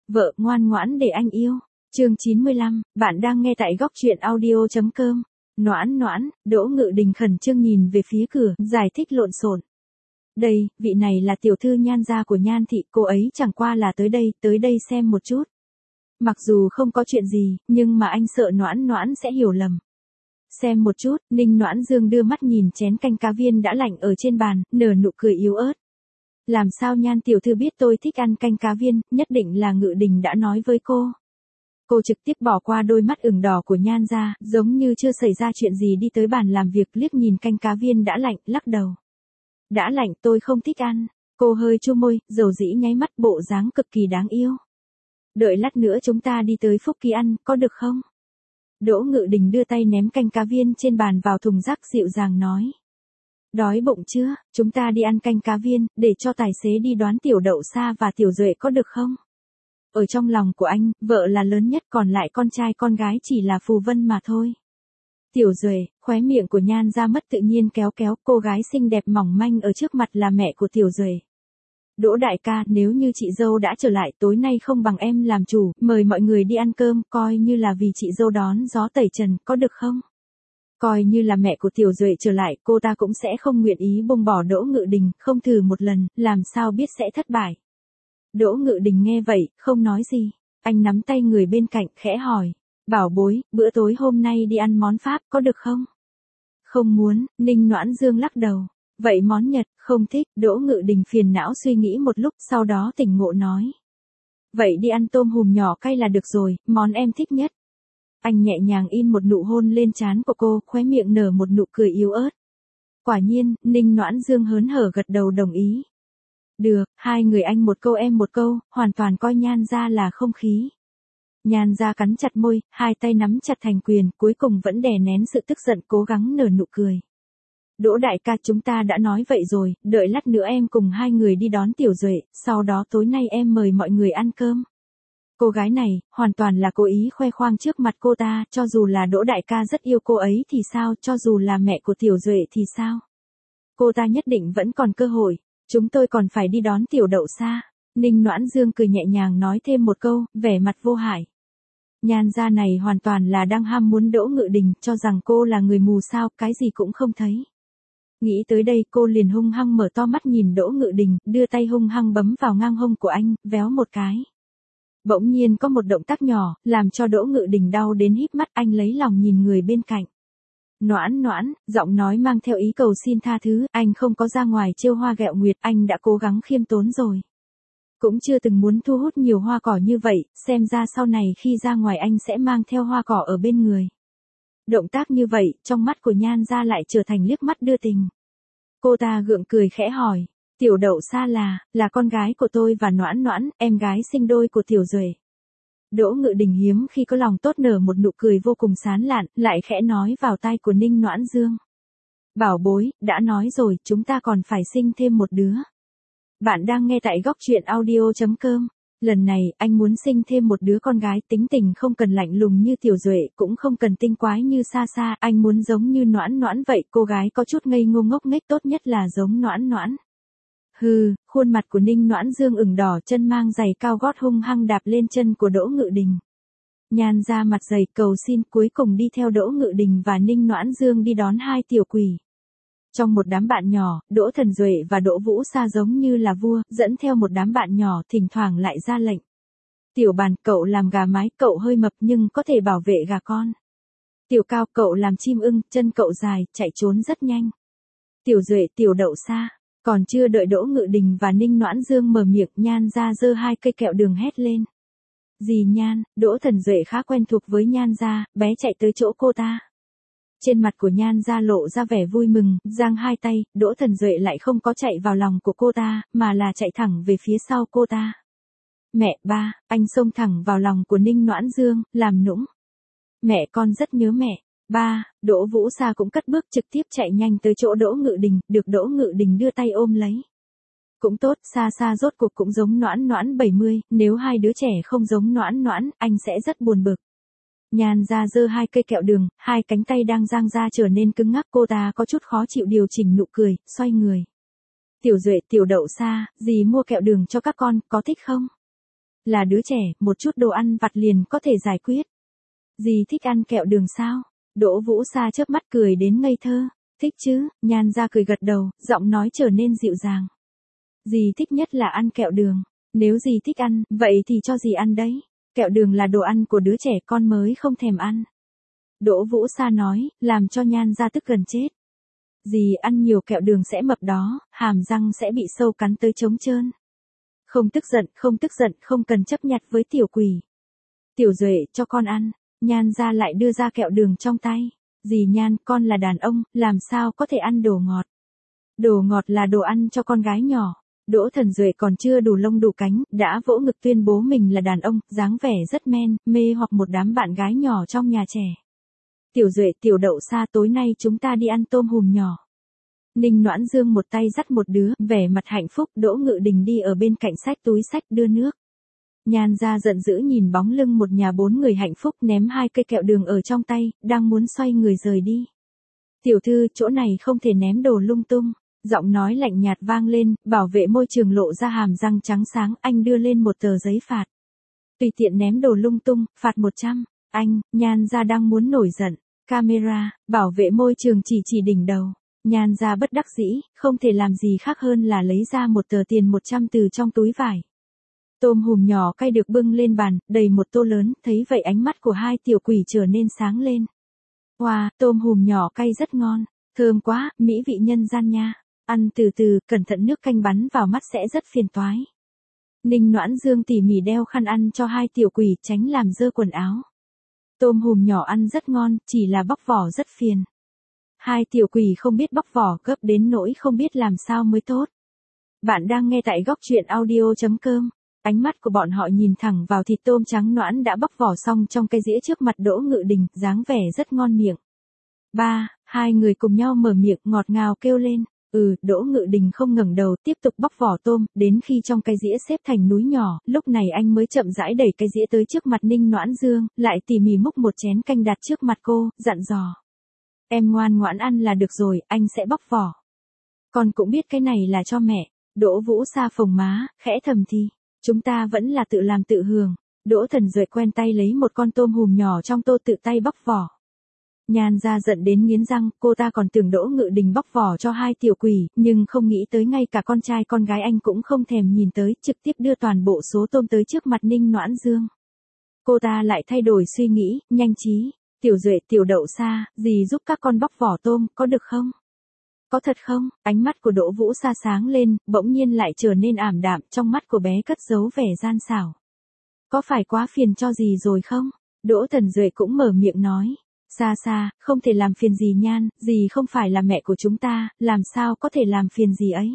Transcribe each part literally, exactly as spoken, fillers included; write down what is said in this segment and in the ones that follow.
Vợ ngoan ngoãn để anh yêu. Chương chín mươi lăm, bạn đang nghe tại góc truyện audio chấm com. Noãn noãn, Đỗ Ngự Đình khẩn trương nhìn về phía cửa, giải thích lộn xộn. Đây, vị này là tiểu thư Nhan gia của Nhan thị, cô ấy chẳng qua là tới đây, tới đây xem một chút. Mặc dù không có chuyện gì, nhưng mà anh sợ noãn noãn sẽ hiểu lầm. Xem một chút, Ninh Noãn Dương đưa mắt nhìn chén canh cá viên đã lạnh ở trên bàn, nở nụ cười yếu ớt. Làm sao Nhan tiểu thư biết tôi thích ăn canh cá viên, nhất định là Ngự Đình đã nói với cô. Cô trực tiếp bỏ qua đôi mắt ửng đỏ của Nhan ra, giống như chưa xảy ra chuyện gì đi tới bàn làm việc liếc nhìn canh cá viên đã lạnh, lắc đầu. Đã lạnh tôi không thích ăn. Cô hơi chu môi, dầu dĩ nháy mắt bộ dáng cực kỳ đáng yêu. Đợi lát nữa chúng ta đi tới Phúc Kỳ ăn, có được không? Đỗ Ngự Đình đưa tay ném canh cá viên trên bàn vào thùng rác dịu dàng nói. Đói bụng chưa, chúng ta đi ăn canh cá viên, để cho tài xế đi đoán tiểu đậu sa và tiểu duệ có được không? Ở trong lòng của anh, vợ là lớn nhất còn lại con trai con gái chỉ là phù vân mà thôi. Tiểu duệ, khóe miệng của Nhan ra mất tự nhiên kéo kéo, cô gái xinh đẹp mỏng manh ở trước mặt là mẹ của tiểu duệ. Đỗ đại ca, nếu như chị dâu đã trở lại tối nay không bằng em làm chủ, mời mọi người đi ăn cơm, coi như là vì chị dâu đón gió tẩy trần, có được không? Coi như là mẹ của tiểu duệ trở lại, cô ta cũng sẽ không nguyện ý buông bỏ Đỗ Ngự Đình, không thử một lần, làm sao biết sẽ thất bại. Đỗ Ngự Đình nghe vậy, không nói gì. Anh nắm tay người bên cạnh, khẽ hỏi. Bảo bối, bữa tối hôm nay đi ăn món Pháp, có được không? Không muốn, Ninh Noãn Dương lắc đầu. Vậy món Nhật, không thích, Đỗ Ngự Đình phiền não suy nghĩ một lúc, sau đó tỉnh ngộ nói. Vậy đi ăn tôm hùm nhỏ cay là được rồi, món em thích nhất. Anh nhẹ nhàng in một nụ hôn lên trán của cô, khóe miệng nở một nụ cười yếu ớt. Quả nhiên, Ninh Noãn Dương hớn hở gật đầu đồng ý. Được, hai người anh một câu em một câu, hoàn toàn coi Nhan ra là không khí. Nhan ra cắn chặt môi, hai tay nắm chặt thành quyền, cuối cùng vẫn đè nén sự tức giận cố gắng nở nụ cười. Đỗ đại ca, chúng ta đã nói vậy rồi, đợi lát nữa em cùng hai người đi đón tiểu duệ, sau đó tối nay em mời mọi người ăn cơm. Cô gái này, hoàn toàn là cố ý khoe khoang trước mặt cô ta, cho dù là Đỗ đại ca rất yêu cô ấy thì sao, cho dù là mẹ của tiểu duệ thì sao. Cô ta nhất định vẫn còn cơ hội, chúng tôi còn phải đi đón tiểu đậu sa. Ninh Noãn Dương cười nhẹ nhàng nói thêm một câu, vẻ mặt vô hại. Nhan gia này hoàn toàn là đang ham muốn Đỗ Ngự Đình, cho rằng cô là người mù sao, cái gì cũng không thấy. Nghĩ tới đây cô liền hung hăng mở to mắt nhìn Đỗ Ngự Đình, đưa tay hung hăng bấm vào ngang hông của anh, véo một cái. Bỗng nhiên có một động tác nhỏ, làm cho Đỗ Ngự Đình đau đến híp mắt, anh lấy lòng nhìn người bên cạnh. Noãn noãn, giọng nói mang theo ý cầu xin tha thứ, anh không có ra ngoài trêu hoa ghẹo nguyệt, anh đã cố gắng khiêm tốn rồi. Cũng chưa từng muốn thu hút nhiều hoa cỏ như vậy, xem ra sau này khi ra ngoài anh sẽ mang theo hoa cỏ ở bên người. Động tác như vậy, trong mắt của Nhan ra lại trở thành liếc mắt đưa tình. Cô ta gượng cười khẽ hỏi, tiểu đậu sa là, là con gái của tôi và noãn noãn, em gái sinh đôi của tiểu duệ. Đỗ Ngự Đình hiếm khi có lòng tốt nở một nụ cười vô cùng sán lạn, lại khẽ nói vào tai của Ninh Noãn Dương. Bảo bối, đã nói rồi, chúng ta còn phải sinh thêm một đứa. Bạn đang nghe tại góc truyện audio chấm com. Lần này, anh muốn sinh thêm một đứa con gái, tính tình không cần lạnh lùng như tiểu duệ, cũng không cần tinh quái như xa xa, anh muốn giống như noãn noãn vậy, cô gái có chút ngây ngô ngốc nghếch, tốt nhất là giống noãn noãn. Hừ, khuôn mặt của Ninh Noãn Dương ửng đỏ, chân mang giày cao gót hung hăng đạp lên chân của Đỗ Ngự Đình. Nhan ra mặt dày cầu xin, cuối cùng đi theo Đỗ Ngự Đình và Ninh Noãn Dương đi đón hai tiểu quỷ. Trong một đám bạn nhỏ, Đỗ Thần Duệ và Đỗ Vũ Sa giống như là vua, dẫn theo một đám bạn nhỏ, thỉnh thoảng lại ra lệnh. Tiểu Bàn, cậu làm gà mái, cậu hơi mập nhưng có thể bảo vệ gà con. Tiểu Cao, cậu làm chim ưng, chân cậu dài, chạy trốn rất nhanh. Tiểu Duệ, tiểu đậu sa. Còn chưa đợi Đỗ Ngự Đình và Ninh Noãn Dương mở miệng, Nhan ra giơ hai cây kẹo đường hét lên. Dì Nhan, Đỗ Thần Duệ khá quen thuộc với Nhan ra, bé chạy tới chỗ cô ta. Trên mặt của Nhan ra lộ ra vẻ vui mừng, giang hai tay, Đỗ Thần Duệ lại không có chạy vào lòng của cô ta, mà là chạy thẳng về phía sau cô ta. Mẹ, ba, anh xông thẳng vào lòng của Ninh Noãn Dương, làm nũng. Mẹ, con rất nhớ mẹ. Ba, Đỗ Vũ Sa cũng cất bước trực tiếp chạy nhanh tới chỗ Đỗ Ngự Đình, được Đỗ Ngự Đình đưa tay ôm lấy. Cũng tốt, Sa Sa rốt cuộc cũng giống noãn noãn bảy mươi, nếu hai đứa trẻ không giống noãn noãn, anh sẽ rất buồn bực. Nhan ra giơ hai cây kẹo đường, hai cánh tay đang dang ra trở nên cứng ngắc, cô ta có chút khó chịu điều chỉnh nụ cười, xoay người. Tiểu Duệ, tiểu đậu sa, dì mua kẹo đường cho các con, có thích không? Là đứa trẻ, một chút đồ ăn vặt liền có thể giải quyết. Dì thích ăn kẹo đường sao? Đỗ Vũ Sa chớp mắt cười đến ngây thơ. Thích chứ, Nhan ra cười gật đầu, giọng nói trở nên dịu dàng. Dì thích nhất là ăn kẹo đường. Nếu dì thích ăn, vậy thì cho dì ăn đấy. Kẹo đường là đồ ăn của đứa trẻ con mới không thèm ăn. Đỗ Vũ Sa nói, làm cho Nhan ra tức gần chết. Dì ăn nhiều kẹo đường sẽ mập đó, hàm răng sẽ bị sâu cắn tới trống trơn. Không tức giận, không tức giận, không cần chấp nhặt với tiểu quỷ. Tiểu Duệ, cho con ăn. Nhan ra lại đưa ra kẹo đường trong tay. Dì Nhan, con là đàn ông, làm sao có thể ăn đồ ngọt. Đồ ngọt là đồ ăn cho con gái nhỏ. Đỗ Thần Duệ còn chưa đủ lông đủ cánh, đã vỗ ngực tuyên bố mình là đàn ông, dáng vẻ rất men, mê hoặc một đám bạn gái nhỏ trong nhà trẻ. Tiểu Duệ, Tiểu Đậu Sa, tối nay chúng ta đi ăn tôm hùm nhỏ. Ninh Noãn Dương một tay dắt một đứa, vẻ mặt hạnh phúc. Đỗ Ngự Đình đi ở bên cạnh xách túi xách đưa nước. Nhan ra giận dữ nhìn bóng lưng một nhà bốn người hạnh phúc, ném hai cây kẹo đường ở trong tay, đang muốn xoay người rời đi. Tiểu thư, chỗ này không thể ném đồ lung tung. Giọng nói lạnh nhạt vang lên, bảo vệ môi trường lộ ra hàm răng trắng sáng, anh đưa lên một tờ giấy phạt. Tùy tiện ném đồ lung tung, phạt một trăm. Anh, Nhan ra đang muốn nổi giận. Camera, bảo vệ môi trường chỉ chỉ đỉnh đầu. Nhan ra bất đắc dĩ, không thể làm gì khác hơn là lấy ra một tờ tiền một trăm từ trong túi vải. Tôm hùm nhỏ cay được bưng lên bàn, đầy một tô lớn, thấy vậy ánh mắt của hai tiểu quỷ trở nên sáng lên. Wow, tôm hùm nhỏ cay rất ngon, thơm quá, mỹ vị nhân gian nha. Ăn từ từ, cẩn thận nước canh bắn vào mắt sẽ rất phiền toái. Ninh Noãn Dương tỉ mỉ đeo khăn ăn cho hai tiểu quỷ tránh làm dơ quần áo. Tôm hùm nhỏ ăn rất ngon, chỉ là bóc vỏ rất phiền. Hai tiểu quỷ không biết bóc vỏ, gấp đến nỗi không biết làm sao mới tốt. Bạn đang nghe tại góc truyện audio chấm com. Ánh mắt của bọn họ nhìn thẳng vào thịt tôm trắng nõn đã bóc vỏ xong trong cái dĩa trước mặt Đỗ Ngự Đình, dáng vẻ rất ngon miệng. Ba, hai người cùng nhau mở miệng ngọt ngào kêu lên. Ừ, Đỗ Ngự Đình không ngẩng đầu, tiếp tục bóc vỏ tôm, đến khi trong cái dĩa xếp thành núi nhỏ, lúc này anh mới chậm rãi đẩy cái dĩa tới trước mặt Ninh Noãn Dương, lại tỉ mỉ múc một chén canh đặt trước mặt cô, dặn dò. Em ngoan ngoãn ăn là được rồi, anh sẽ bóc vỏ. Con cũng biết cái này là cho mẹ. Đỗ Vũ Sa phồng má, khẽ thầm thì. Chúng ta vẫn là tự làm tự hưởng. Đỗ Thần Duệ quen tay lấy một con tôm hùm nhỏ trong tô tự tay bóc vỏ. Nhan ra giận đến nghiến răng, cô ta còn tưởng Đỗ Ngự Đình bóc vỏ cho hai tiểu quỷ, nhưng không nghĩ tới ngay cả con trai con gái anh cũng không thèm nhìn tới, trực tiếp đưa toàn bộ số tôm tới trước mặt Ninh Noãn Dương. Cô ta lại thay đổi suy nghĩ, nhanh trí. Tiểu Duệ, Tiểu Đậu Sa, dì giúp các con bóc vỏ tôm, có được không? Có thật không? Ánh mắt của Đỗ Vũ Sa sáng lên, bỗng nhiên lại trở nên ảm đạm, trong mắt của bé cất giấu vẻ gian xảo. Có phải quá phiền cho dì rồi không? Đỗ Thần Duệ cũng mở miệng nói. Sa Sa, không thể làm phiền dì Nhan, dì không phải là mẹ của chúng ta, làm sao có thể làm phiền dì ấy?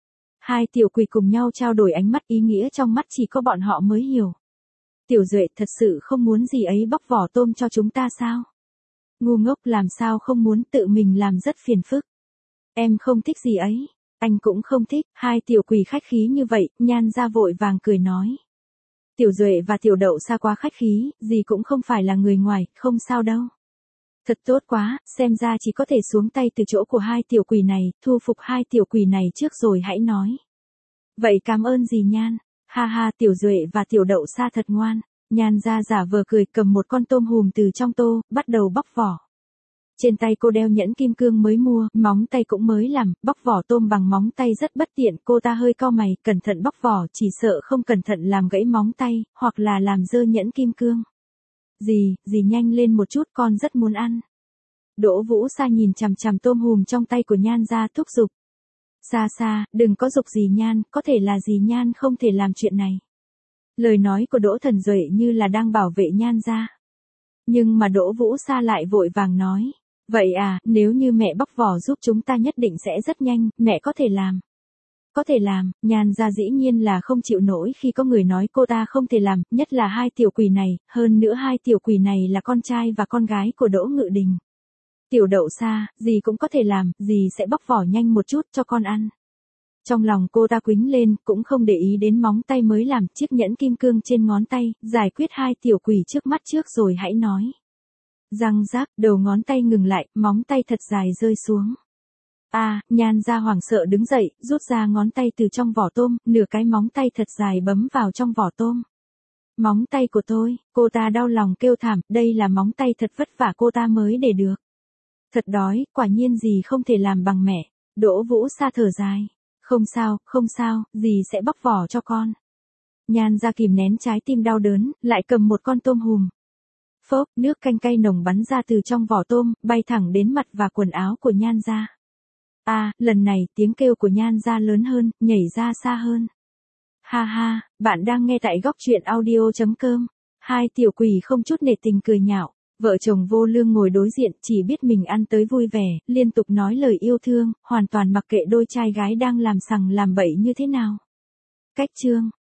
Hai tiểu quỷ cùng nhau trao đổi ánh mắt, ý nghĩa trong mắt chỉ có bọn họ mới hiểu. Tiểu Duệ, thật sự không muốn dì ấy bóc vỏ tôm cho chúng ta sao? Ngu ngốc, làm sao không muốn, tự mình làm rất phiền phức. Em không thích gì ấy. Anh cũng không thích. Hai tiểu quỷ khách khí như vậy, Nhan ra vội vàng cười nói. Tiểu Duệ và Tiểu Đậu Sa quá khách khí, dì cũng không phải là người ngoài, không sao đâu. Thật tốt quá, xem ra chỉ có thể xuống tay từ chỗ của hai tiểu quỷ này, thu phục hai tiểu quỷ này trước rồi hãy nói. Vậy cảm ơn dì Nhan. Ha ha, Tiểu Duệ và Tiểu Đậu Sa thật ngoan. Nhan ra giả vờ cười, cầm một con tôm hùm từ trong tô, bắt đầu bóc vỏ. Trên tay cô đeo nhẫn kim cương mới mua, móng tay cũng mới làm, bóc vỏ tôm bằng móng tay rất bất tiện, cô ta hơi cau mày, cẩn thận bóc vỏ, chỉ sợ không cẩn thận làm gãy móng tay, hoặc là làm dơ nhẫn kim cương. Dì, dì nhanh lên một chút, con rất muốn ăn. Đỗ Vũ Sa nhìn chằm chằm tôm hùm trong tay của Nhan ra thúc giục. Sa Sa, đừng có giục dì Nhan, có thể là dì Nhan không thể làm chuyện này. Lời nói của Đỗ Thần Duệ như là đang bảo vệ Nhan ra. Nhưng mà Đỗ Vũ Sa lại vội vàng nói. Vậy à, nếu như mẹ bóc vỏ giúp chúng ta nhất định sẽ rất nhanh, mẹ có thể làm. Có thể làm, Nhan ra dĩ nhiên là không chịu nổi khi có người nói cô ta không thể làm, nhất là hai tiểu quỷ này, hơn nữa hai tiểu quỷ này là con trai và con gái của Đỗ Ngự Đình. Tiểu Đậu Sa, dì cũng có thể làm, dì sẽ bóc vỏ nhanh một chút cho con ăn. Trong lòng cô ta quýnh lên, cũng không để ý đến móng tay mới làm, chiếc nhẫn kim cương trên ngón tay, giải quyết hai tiểu quỷ trước mắt trước rồi hãy nói. Răng rác, đầu ngón tay ngừng lại, móng tay thật dài rơi xuống. A, à, Nhan ra hoảng sợ đứng dậy, rút ra ngón tay từ trong vỏ tôm, nửa cái móng tay thật dài bấm vào trong vỏ tôm. Móng tay của tôi, cô ta đau lòng kêu thảm, đây là móng tay thật vất vả cô ta mới để được. Thật đói, quả nhiên gì không thể làm bằng mẹ. Đỗ Vũ Sa thở dài. Không sao, không sao, dì sẽ bóc vỏ cho con. Nhan Gia kìm nén trái tim đau đớn, lại cầm một con tôm hùm. Phốp, nước canh cay nồng bắn ra từ trong vỏ tôm, bay thẳng đến mặt và quần áo của Nhan Gia. À, lần này tiếng kêu của Nhan Gia lớn hơn, nhảy ra xa hơn. Ha ha, bạn đang nghe tại góc truyện audio.com. Hai tiểu quỷ không chút nể tình cười nhạo. Vợ chồng Vô Lương ngồi đối diện chỉ biết mình ăn tới vui vẻ, liên tục nói lời yêu thương, hoàn toàn mặc kệ đôi trai gái đang làm sằng làm bậy như thế nào. Cách chương